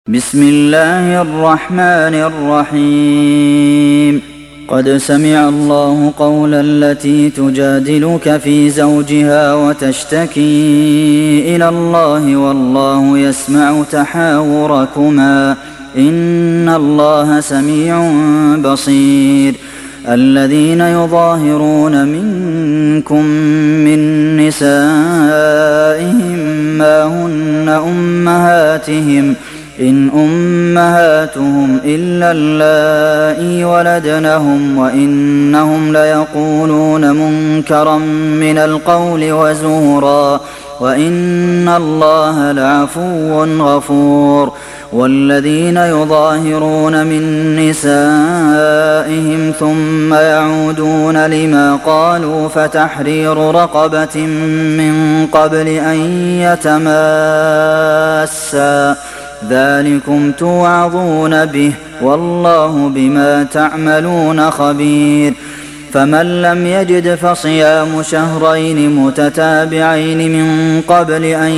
بسم الله الرحمن الرحيم قد سمع الله قول التي تجادلك في زوجها وتشتكي إلى الله والله يسمع تحاوركما إن الله سميع بصير الذين يظاهرون منكم من نسائهم ما هن أمهاتهم إن أمهاتهم إلا اللائي ولدنهم وإنهم ليقولون منكرا من القول وزورا وإن الله لعفو غفور والذين يظاهرون من نسائهم ثم يعودون لما قالوا فتحرير رقبة من قبل أن يتماسا ذلكم توعظون به والله بما تعملون خبير فمن لم يجد فصيام شهرين متتابعين من قبل أن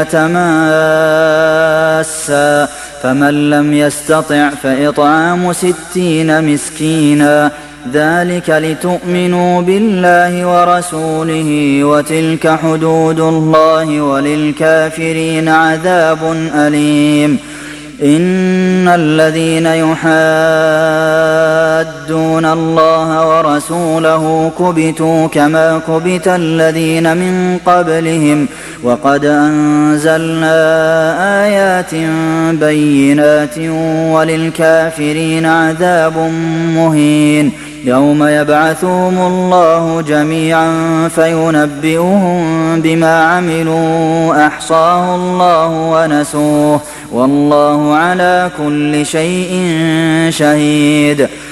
يتماسا فمن لم يستطع فإطعام 60 مسكينا ذلك لتؤمنوا بالله ورسوله وتلك حدود الله وللكافرين عذاب أليم إن الذين يحادون الله ورسوله كبتوا كما كبت الذين من قبلهم وقد أنزلنا آيات بينات وللكافرين عذاب مهين يوم يبعثهم الله جميعا فينبئهم بما عملوا أحصاه الله ونسوه والله على كل شيء شهيد